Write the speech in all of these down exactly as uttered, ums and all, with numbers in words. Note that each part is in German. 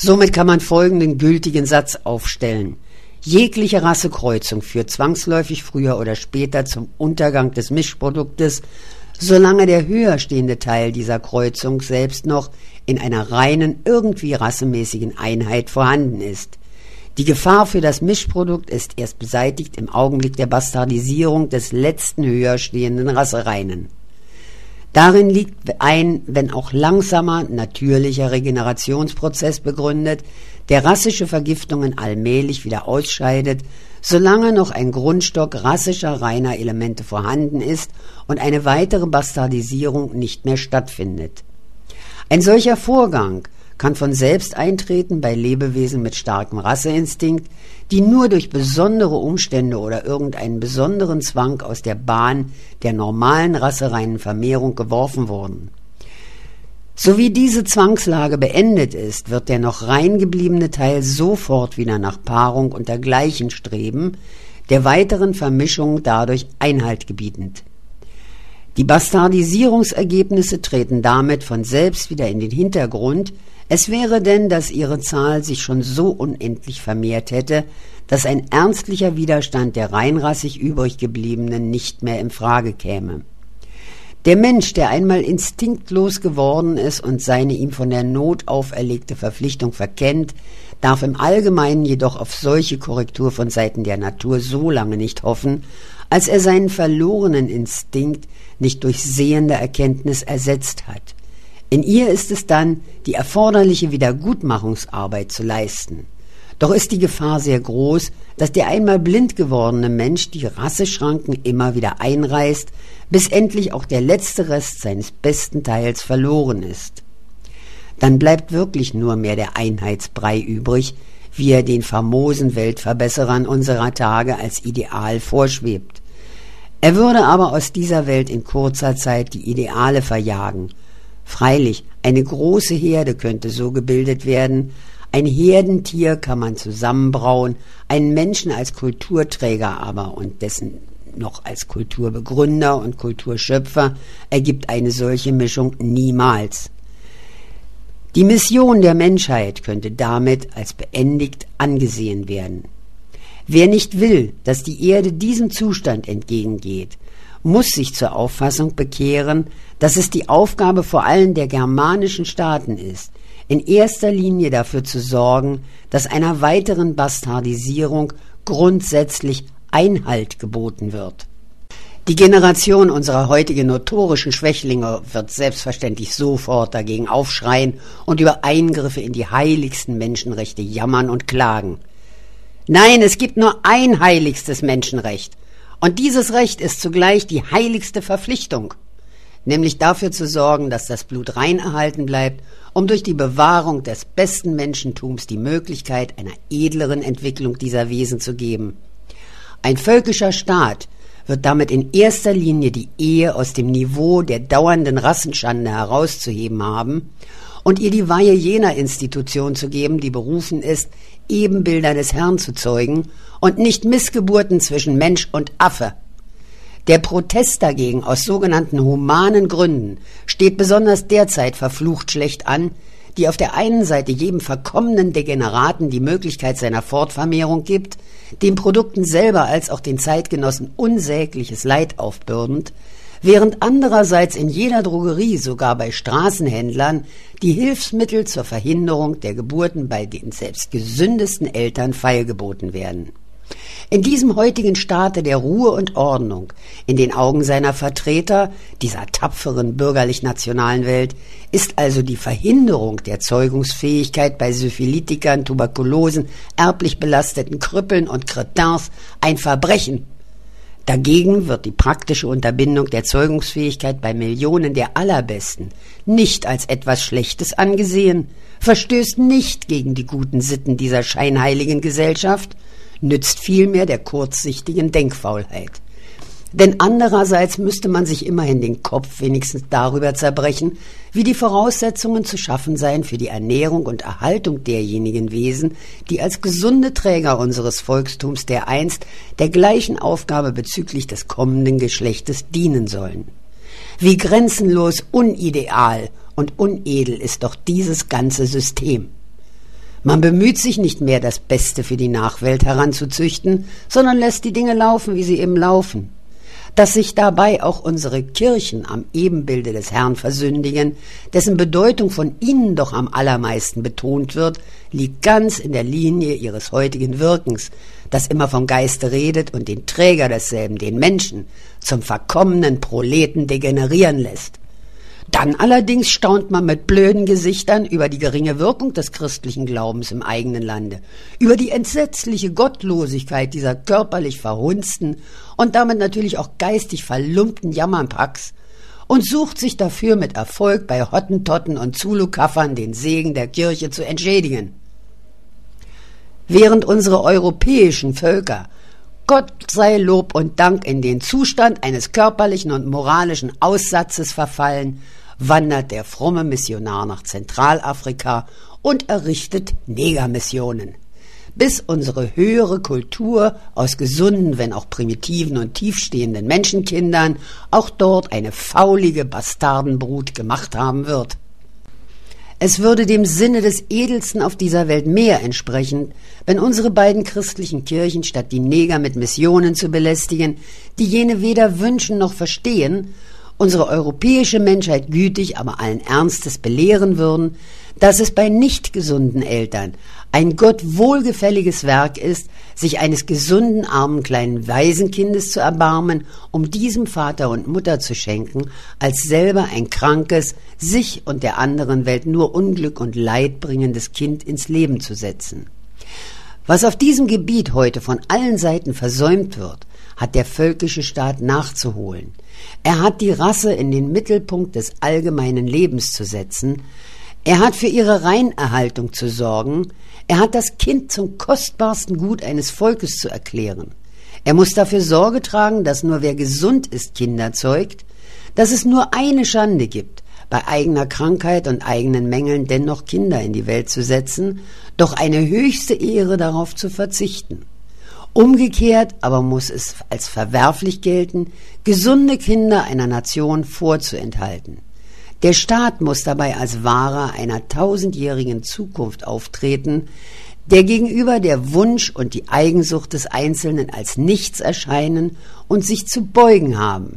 Somit kann man folgenden gültigen Satz aufstellen: Jegliche Rassekreuzung führt zwangsläufig früher oder später zum Untergang des Mischproduktes, solange der höher stehende Teil dieser Kreuzung selbst noch in einer reinen, irgendwie rassemäßigen Einheit vorhanden ist. Die Gefahr für das Mischprodukt ist erst beseitigt im Augenblick der Bastardisierung des letzten höher stehenden Rassereinen. Darin liegt ein, wenn auch langsamer, natürlicher Regenerationsprozess begründet, der rassische Vergiftungen allmählich wieder ausscheidet, solange noch ein Grundstock rassischer reiner Elemente vorhanden ist und eine weitere Bastardisierung nicht mehr stattfindet. Ein solcher Vorgang kann von selbst eintreten bei Lebewesen mit starkem Rasseinstinkt, die nur durch besondere Umstände oder irgendeinen besonderen Zwang aus der Bahn der normalen rassereinen Vermehrung geworfen wurden. So wie diese Zwangslage beendet ist, wird der noch rein gebliebene Teil sofort wieder nach Paarung und dergleichen streben, der weiteren Vermischung dadurch Einhalt gebietend. Die Bastardisierungsergebnisse treten damit von selbst wieder in den Hintergrund. Es wäre denn, dass ihre Zahl sich schon so unendlich vermehrt hätte, dass ein ernstlicher Widerstand der reinrassig übriggebliebenen nicht mehr in Frage käme. Der Mensch, der einmal instinktlos geworden ist und seine ihm von der Not auferlegte Verpflichtung verkennt, darf im Allgemeinen jedoch auf solche Korrektur von Seiten der Natur so lange nicht hoffen, als er seinen verlorenen Instinkt nicht durch sehende Erkenntnis ersetzt hat. In ihr ist es dann, die erforderliche Wiedergutmachungsarbeit zu leisten. Doch ist die Gefahr sehr groß, dass der einmal blind gewordene Mensch die Rasseschranken immer wieder einreißt, bis endlich auch der letzte Rest seines besten Teils verloren ist. Dann bleibt wirklich nur mehr der Einheitsbrei übrig, wie er den famosen Weltverbesserern unserer Tage als Ideal vorschwebt. Er würde aber aus dieser Welt in kurzer Zeit die Ideale verjagen. Freilich, eine große Herde könnte so gebildet werden, ein Herdentier kann man zusammenbrauen, einen Menschen als Kulturträger aber und dessen noch als Kulturbegründer und Kulturschöpfer ergibt eine solche Mischung niemals. Die Mission der Menschheit könnte damit als beendigt angesehen werden. Wer nicht will, dass die Erde diesem Zustand entgegengeht, muss sich zur Auffassung bekehren, dass es die Aufgabe vor allem der germanischen Staaten ist, in erster Linie dafür zu sorgen, dass einer weiteren Bastardisierung grundsätzlich Einhalt geboten wird. Die Generation unserer heutigen notorischen Schwächlinge wird selbstverständlich sofort dagegen aufschreien und über Eingriffe in die heiligsten Menschenrechte jammern und klagen. Nein, es gibt nur ein heiligstes Menschenrecht, und dieses Recht ist zugleich die heiligste Verpflichtung, nämlich dafür zu sorgen, dass das Blut rein erhalten bleibt, um durch die Bewahrung des besten Menschentums die Möglichkeit einer edleren Entwicklung dieser Wesen zu geben. Ein völkischer Staat wird damit in erster Linie die Ehe aus dem Niveau der dauernden Rassenschande herauszuheben haben und ihr die Weihe jener Institution zu geben, die berufen ist, Ebenbilder des Herrn zu zeugen und nicht Missgeburten zwischen Mensch und Affe. Der Protest dagegen aus sogenannten humanen Gründen steht besonders derzeit verflucht schlecht an, die auf der einen Seite jedem verkommenen Degeneraten die Möglichkeit seiner Fortvermehrung gibt, den Produkten selber als auch den Zeitgenossen unsägliches Leid aufbürdend, während andererseits in jeder Drogerie, sogar bei Straßenhändlern, die Hilfsmittel zur Verhinderung der Geburten bei den selbst gesündesten Eltern feilgeboten werden. In diesem heutigen Staate der Ruhe und Ordnung, in den Augen seiner Vertreter, dieser tapferen bürgerlich-nationalen Welt, ist also die Verhinderung der Zeugungsfähigkeit bei Syphilitikern, Tuberkulosen, erblich belasteten Krüppeln und Kretins ein Verbrechen. Dagegen wird die praktische Unterbindung der Zeugungsfähigkeit bei Millionen der Allerbesten nicht als etwas Schlechtes angesehen, verstößt nicht gegen die guten Sitten dieser scheinheiligen Gesellschaft, nützt vielmehr der kurzsichtigen Denkfaulheit. Denn andererseits müsste man sich immerhin den Kopf wenigstens darüber zerbrechen, wie die Voraussetzungen zu schaffen seien für die Ernährung und Erhaltung derjenigen Wesen, die als gesunde Träger unseres Volkstums dereinst der gleichen Aufgabe bezüglich des kommenden Geschlechtes dienen sollen. Wie grenzenlos unideal und unedel ist doch dieses ganze System. Man bemüht sich nicht mehr, das Beste für die Nachwelt heranzuzüchten, sondern lässt die Dinge laufen, wie sie eben laufen. Dass sich dabei auch unsere Kirchen am Ebenbilde des Herrn versündigen, dessen Bedeutung von ihnen doch am allermeisten betont wird, liegt ganz in der Linie ihres heutigen Wirkens, das immer vom Geiste redet und den Träger desselben, den Menschen, zum verkommenen Proleten degenerieren lässt. Dann allerdings staunt man mit blöden Gesichtern über die geringe Wirkung des christlichen Glaubens im eigenen Lande, über die entsetzliche Gottlosigkeit dieser körperlich verhunzten und damit natürlich auch geistig verlumpten Jammernpacks und sucht sich dafür mit Erfolg bei Hottentotten und Zulu-Kaffern den Segen der Kirche zu entschädigen. Während unsere europäischen Völker, Gott sei Lob und Dank, in den Zustand eines körperlichen und moralischen Aussatzes verfallen, wandert der fromme Missionar nach Zentralafrika und errichtet Negermissionen, bis unsere höhere Kultur aus gesunden, wenn auch primitiven und tiefstehenden Menschenkindern auch dort eine faulige Bastardenbrut gemacht haben wird. Es würde dem Sinne des Edelsten auf dieser Welt mehr entsprechen, wenn unsere beiden christlichen Kirchen, statt die Neger mit Missionen zu belästigen, die jene weder wünschen noch verstehen, unsere europäische Menschheit gütig, aber allen Ernstes belehren würden, dass es bei nicht gesunden Eltern ein Gott wohlgefälliges Werk ist, sich eines gesunden, armen kleinen Waisenkindes zu erbarmen, um diesem Vater und Mutter zu schenken, als selber ein krankes, sich und der anderen Welt nur Unglück und Leid bringendes Kind ins Leben zu setzen. Was auf diesem Gebiet heute von allen Seiten versäumt wird, hat der völkische Staat nachzuholen. Er hat die Rasse in den Mittelpunkt des allgemeinen Lebens zu setzen, er hat für ihre Reinerhaltung zu sorgen, er hat das Kind zum kostbarsten Gut eines Volkes zu erklären. Er muss dafür Sorge tragen, dass nur wer gesund ist, Kinder zeugt, dass es nur eine Schande gibt, bei eigener Krankheit und eigenen Mängeln dennoch Kinder in die Welt zu setzen, doch eine höchste Ehre darauf zu verzichten. Umgekehrt aber muss es als verwerflich gelten, gesunde Kinder einer Nation vorzuenthalten. Der Staat muss dabei als Wahrer einer tausendjährigen Zukunft auftreten, der gegenüber der Wunsch und die Eigensucht des Einzelnen als nichts erscheinen und sich zu beugen haben.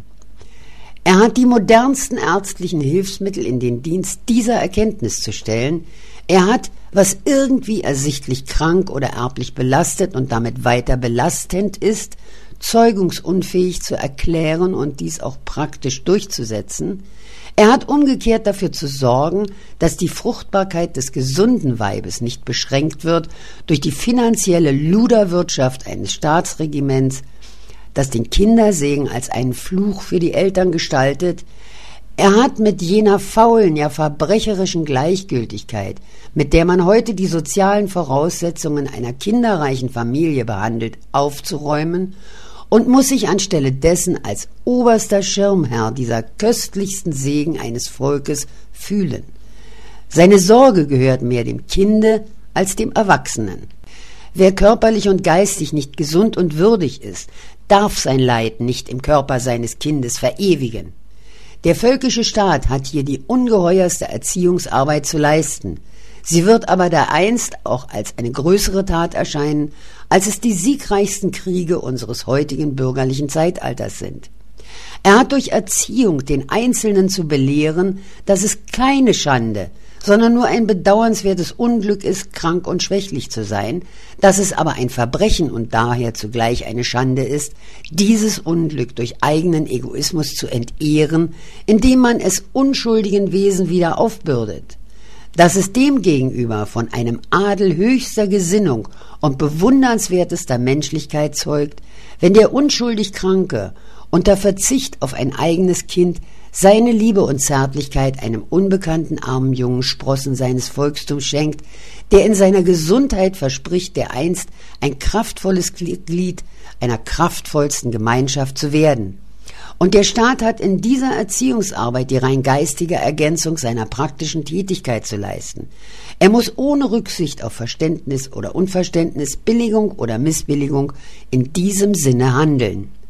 Er hat die modernsten ärztlichen Hilfsmittel in den Dienst dieser Erkenntnis zu stellen. Er hat, was irgendwie ersichtlich krank oder erblich belastet und damit weiter belastend ist, zeugungsunfähig zu erklären und dies auch praktisch durchzusetzen. Er hat umgekehrt dafür zu sorgen, dass die Fruchtbarkeit des gesunden Weibes nicht beschränkt wird durch die finanzielle Luderwirtschaft eines Staatsregiments, das den Kindersegen als einen Fluch für die Eltern gestaltet. Er hat mit jener faulen, ja verbrecherischen Gleichgültigkeit, mit der man heute die sozialen Voraussetzungen einer kinderreichen Familie behandelt, aufzuräumen und muss sich anstelle dessen als oberster Schirmherr dieser köstlichsten Segen eines Volkes fühlen. Seine Sorge gehört mehr dem Kinde als dem Erwachsenen. Wer körperlich und geistig nicht gesund und würdig ist, darf sein Leid nicht im Körper seines Kindes verewigen. Der völkische Staat hat hier die ungeheuerste Erziehungsarbeit zu leisten. Sie wird aber dereinst auch als eine größere Tat erscheinen, als es die siegreichsten Kriege unseres heutigen bürgerlichen Zeitalters sind. Er hat durch Erziehung den Einzelnen zu belehren, dass es keine Schande, sondern nur ein bedauernswertes Unglück ist, krank und schwächlich zu sein, dass es aber ein Verbrechen und daher zugleich eine Schande ist, dieses Unglück durch eigenen Egoismus zu entehren, indem man es unschuldigen Wesen wieder aufbürdet. Dass es demgegenüber von einem Adel höchster Gesinnung und bewundernswertester Menschlichkeit zeugt, wenn der unschuldig Kranke unter Verzicht auf ein eigenes Kind seine Liebe und Zärtlichkeit einem unbekannten armen Jungen Sprossen seines Volkstums schenkt, der in seiner Gesundheit verspricht, dereinst ein kraftvolles Glied einer kraftvollsten Gemeinschaft zu werden. Und der Staat hat in dieser Erziehungsarbeit die rein geistige Ergänzung seiner praktischen Tätigkeit zu leisten. Er muss ohne Rücksicht auf Verständnis oder Unverständnis, Billigung oder Missbilligung in diesem Sinne handeln.